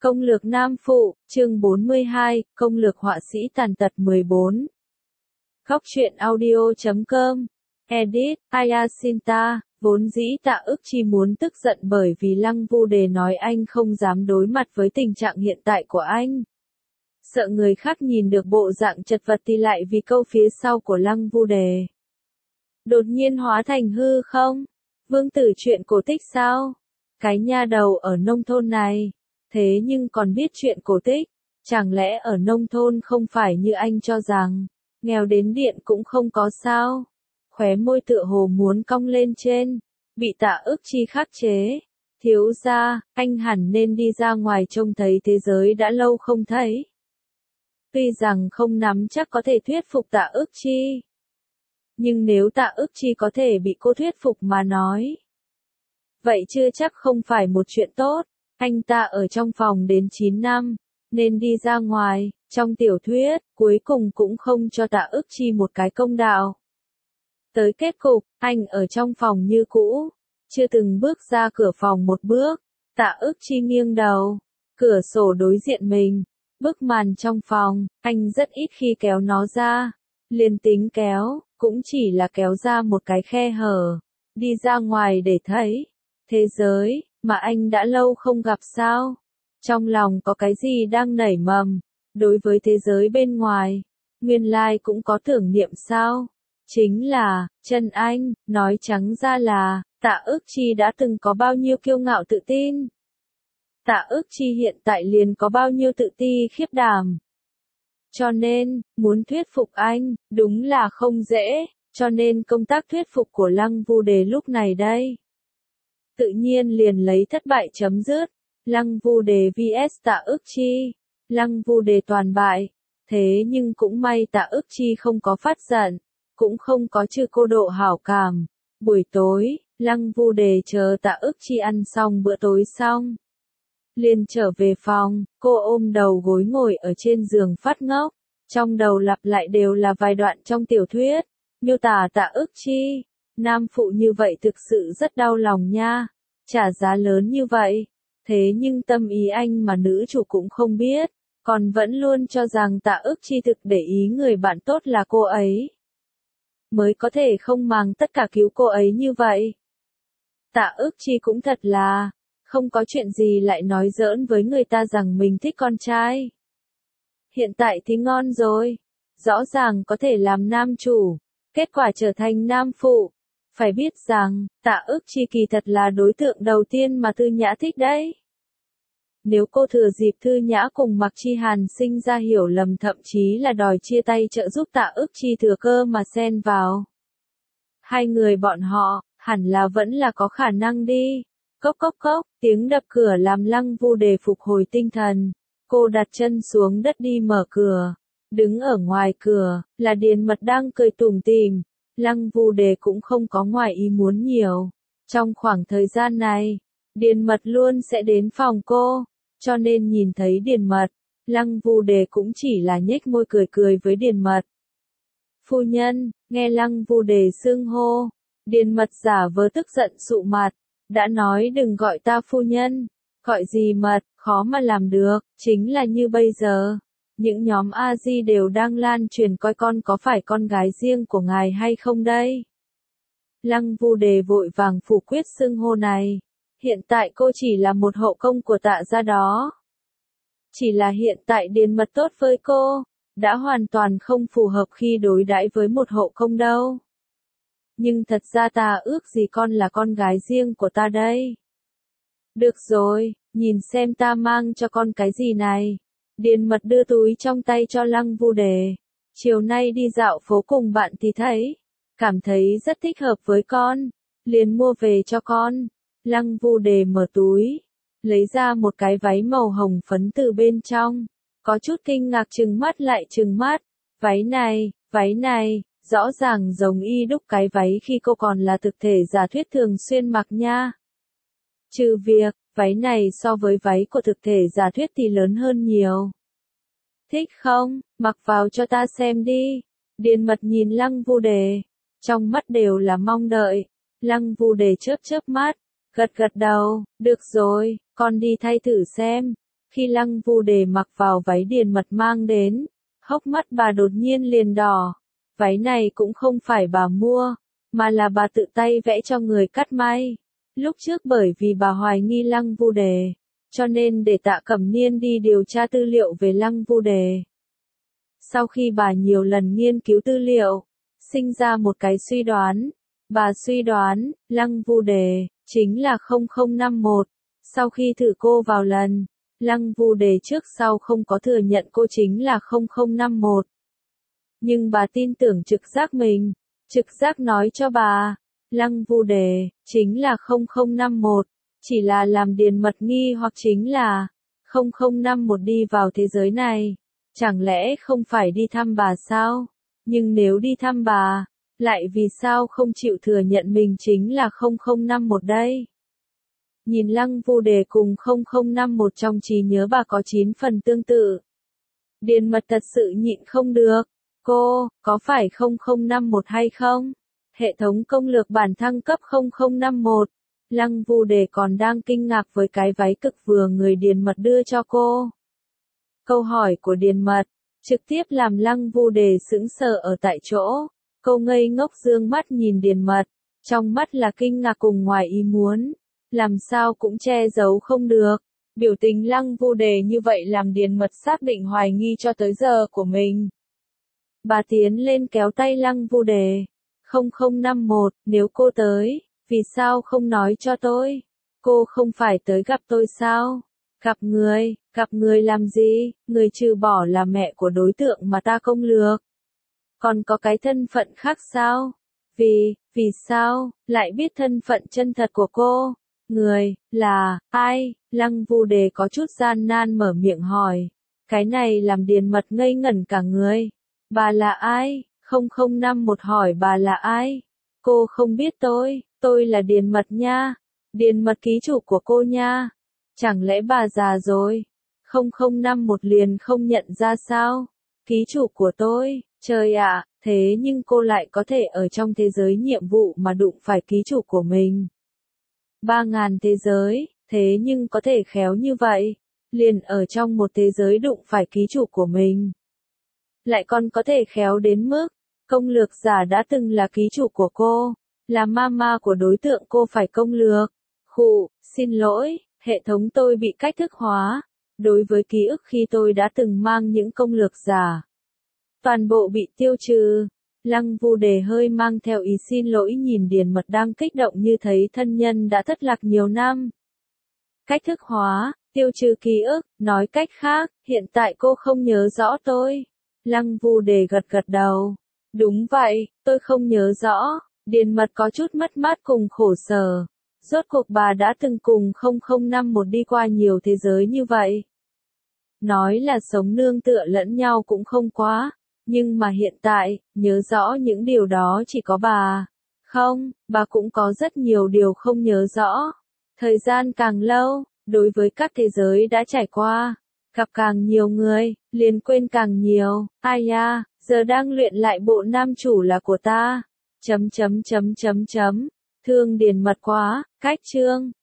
Công lược nam phụ, chương 42, công lược họa sĩ tàn tật 14. Góc truyện audio.com. Edit, Ayasinta, vốn dĩ Tạ Ức Chi muốn tức giận bởi vì Lăng Vu Đề nói anh không dám đối mặt với tình trạng hiện tại của anh. Sợ người khác nhìn được bộ dạng chật vật thì lại vì câu phía sau của Lăng Vu Đề. Đột nhiên hóa thành hư không? Vương tử chuyện cổ tích sao? Cái nha đầu ở nông thôn này. Thế nhưng còn biết chuyện cổ tích, chẳng lẽ ở nông thôn không phải như anh cho rằng, nghèo đến điện cũng không có sao? Khóe môi tựa hồ muốn cong lên trên, bị Tạ Ức Chi khắc chế. Thiếu gia, anh hẳn nên đi ra ngoài trông thấy thế giới đã lâu không thấy. Tuy rằng không nắm chắc có thể thuyết phục Tạ Ức Chi, nhưng nếu Tạ Ức Chi có thể bị cô thuyết phục mà nói, vậy chưa chắc không phải một chuyện tốt. Anh ta ở trong phòng đến 9 năm, nên đi ra ngoài, trong tiểu thuyết, cuối cùng cũng không cho Tạ Ức Chi một cái công đạo. Tới kết cục, anh ở trong phòng như cũ, chưa từng bước ra cửa phòng một bước. Tạ Ức Chi nghiêng đầu, cửa sổ đối diện mình, bức màn trong phòng, anh rất ít khi kéo nó ra. Liền tính kéo, cũng chỉ là kéo ra một cái khe hở, đi ra ngoài để thấy thế giới mà anh đã lâu không gặp sao? Trong lòng có cái gì đang nảy mầm? Đối với thế giới bên ngoài, nguyên lai cũng có tưởng niệm sao? Chính là, chân anh, nói trắng ra là, Tạ Ức Chi đã từng có bao nhiêu kiêu ngạo tự tin. Tạ Ức Chi hiện tại liền có bao nhiêu tự ti khiếp đảm. Cho nên, muốn thuyết phục anh, đúng là không dễ, cho nên công tác thuyết phục của Lăng Vu Đề lúc này đây. Tự nhiên liền lấy thất bại chấm dứt. Lăng Vu Đề vs Tạ Ức Chi. Lăng Vu Đề toàn bại. Thế nhưng cũng may Tạ Ức Chi không có phát giận, cũng không có trừ cô độ hảo cảm. Buổi tối, Lăng Vu Đề chờ Tạ Ức Chi ăn xong bữa tối xong, liền trở về phòng, cô ôm đầu gối ngồi ở trên giường phát ngốc. Trong đầu lặp lại đều là vài đoạn trong tiểu thuyết, miêu tả Tạ Ức Chi. Nam phụ như vậy thực sự rất đau lòng nha, trả giá lớn như vậy. Thế nhưng tâm ý anh mà nữ chủ cũng không biết, còn vẫn luôn cho rằng Tạ Ức Chi thực để ý người bạn tốt là cô ấy. Mới có thể không màng tất cả cứu cô ấy như vậy. Tạ Ức Chi cũng thật là, không có chuyện gì lại nói giỡn với người ta rằng mình thích con trai. Hiện tại thì ngon rồi, rõ ràng có thể làm nam chủ, kết quả trở thành nam phụ. Phải biết rằng, Tạ Ức Chi kỳ thật là đối tượng đầu tiên mà Thư Nhã thích đấy. Nếu cô thừa dịp Thư Nhã cùng Mạc Chi Hàn sinh ra hiểu lầm thậm chí là đòi chia tay trợ giúp Tạ Ức Chi thừa cơ mà xen vào. Hai người bọn họ, hẳn là vẫn là có khả năng đi. Cốc cốc cốc, tiếng đập cửa làm Lăng Vu Đề phục hồi tinh thần. Cô đặt chân xuống đất đi mở cửa. Đứng ở ngoài cửa, là Điền Mật đang cười tủm tỉm. Lăng Vu Đề cũng không có ngoài ý muốn nhiều. Trong khoảng thời gian này, Điền Mật luôn sẽ đến phòng cô, cho nên nhìn thấy Điền Mật, Lăng Vu Đề cũng chỉ là nhếch môi cười cười với Điền Mật. Phu nhân, nghe Lăng Vu Đề xưng hô, Điền Mật giả vờ tức giận sụ mặt, đã nói đừng gọi ta phu nhân, gọi gì Mật, khó mà làm được, chính là như bây giờ. Những nhóm A-di đều đang lan truyền coi con có phải con gái riêng của ngài hay không đây. Lăng Vu Đề vội vàng phủ quyết xưng hô này. Hiện tại cô chỉ là một hậu công của Tạ gia đó. Chỉ là hiện tại Điền Mật tốt với cô, đã hoàn toàn không phù hợp khi đối đãi với một hậu công đâu. Nhưng thật ra ta ước gì con là con gái riêng của ta đây. Được rồi, nhìn xem ta mang cho con cái gì này. Điền Mật đưa túi trong tay cho Lăng Vu Đề. Chiều nay đi dạo phố cùng bạn thì thấy, cảm thấy rất thích hợp với con, liền mua về cho con. Lăng Vu Đề mở túi, lấy ra một cái váy màu hồng phấn từ bên trong, có chút kinh ngạc trừng mắt lại trừng mắt. Váy này, rõ ràng giống y đúc cái váy khi cô còn là thực thể giả thuyết thường xuyên mặc nha. Trừ việc, váy này so với váy của thực thể giả thuyết thì lớn hơn nhiều. Thích không? Mặc vào cho ta xem đi. Điền Mật nhìn Lăng Vu Đề, trong mắt đều là mong đợi. Lăng Vu Đề chớp chớp mắt, gật gật đầu, được rồi, con đi thay thử xem. Khi Lăng Vu Đề mặc vào váy Điền Mật mang đến, hốc mắt bà đột nhiên liền đỏ. Váy này cũng không phải bà mua, mà là bà tự tay vẽ cho người cắt may. Lúc trước bởi vì bà hoài nghi Lăng Vu Đề, cho nên để Tạ Cẩm Niên đi điều tra tư liệu về Lăng Vu Đề. Sau khi bà nhiều lần nghiên cứu tư liệu, sinh ra một cái suy đoán. Bà suy đoán, Lăng Vu Đề chính là 0051. Sau khi thử cô vào lần, Lăng Vu Đề trước sau không có thừa nhận cô chính là 0051. Nhưng bà tin tưởng trực giác mình. Trực giác nói cho bà, Lăng Vu Đề chính là 0051, chỉ là làm Điền Mật nghi hoặc chính là 0051 đi vào thế giới này. Chẳng lẽ không phải đi thăm bà sao? Nhưng nếu đi thăm bà, lại vì sao không chịu thừa nhận mình chính là 0051 đây? Nhìn Lăng Vu Đề cùng 0051 trong trí nhớ bà có 9 phần tương tự. Điền Mật thật sự nhịn không được. Cô, có phải 0051 hay không? Hệ thống công lược bản thăng cấp 0051. Lăng Vu Đề còn đang kinh ngạc với cái váy cực vừa người Điền Mật đưa cho cô. Câu hỏi của Điền Mật trực tiếp làm Lăng Vu Đề sững sờ ở tại chỗ. Cô ngây ngốc dương mắt nhìn Điền Mật, trong mắt là kinh ngạc cùng ngoài ý muốn, làm sao cũng che giấu không được. Biểu tình Lăng Vu Đề như vậy làm Điền Mật xác định hoài nghi cho tới giờ của mình. Bà tiến lên kéo tay Lăng Vu Đề. 0051, nếu cô tới, vì sao không nói cho tôi? Cô không phải tới gặp tôi sao? Gặp người làm gì? Người trừ bỏ là mẹ của đối tượng mà ta công lược. Còn có cái thân phận khác sao? Vì sao, lại biết thân phận chân thật của cô? Người, là, ai? Lăng Vu Đề có chút gian nan mở miệng hỏi. Cái này làm Điền Mật ngây ngẩn cả người. Bà là ai? 0051 hỏi bà là ai? Cô không biết tôi là Điền Mật nha. Điền Mật ký chủ của cô nha. Chẳng lẽ bà già rồi? 0051 liền không nhận ra sao? Ký chủ của tôi, trời ạ, thế nhưng cô lại có thể ở trong thế giới nhiệm vụ mà đụng phải ký chủ của mình. 3000 thế giới, thế nhưng có thể khéo như vậy, liền ở trong một thế giới đụng phải ký chủ của mình. Lại còn có thể khéo đến mức, công lược giả đã từng là ký chủ của cô, là mama của đối tượng cô phải công lược. Xin lỗi, hệ thống tôi bị cách thức hóa. Đối với ký ức khi tôi đã từng mang những công lược giả, toàn bộ bị tiêu trừ. Lăng Vu Đề hơi mang theo ý xin lỗi nhìn Điền Mật đang kích động như thấy thân nhân đã thất lạc nhiều năm. Cách thức hóa, tiêu trừ ký ức, nói cách khác, hiện tại cô không nhớ rõ tôi. Lăng Vu Đề gật gật đầu. Đúng vậy, tôi không nhớ rõ. Điền Mật có chút mất mát cùng khổ sở. Rốt cuộc bà đã từng cùng 0051 đi qua nhiều thế giới như vậy. Nói là sống nương tựa lẫn nhau cũng không quá. Nhưng mà hiện tại, nhớ rõ những điều đó chỉ có bà. Không, bà cũng có rất nhiều điều không nhớ rõ. Thời gian càng lâu, đối với các thế giới đã trải qua, gặp càng nhiều người, liền quên càng nhiều. Ai ya, giờ đang luyện lại bộ nam chủ là của ta. Thương Điền Mật quá, cách chương.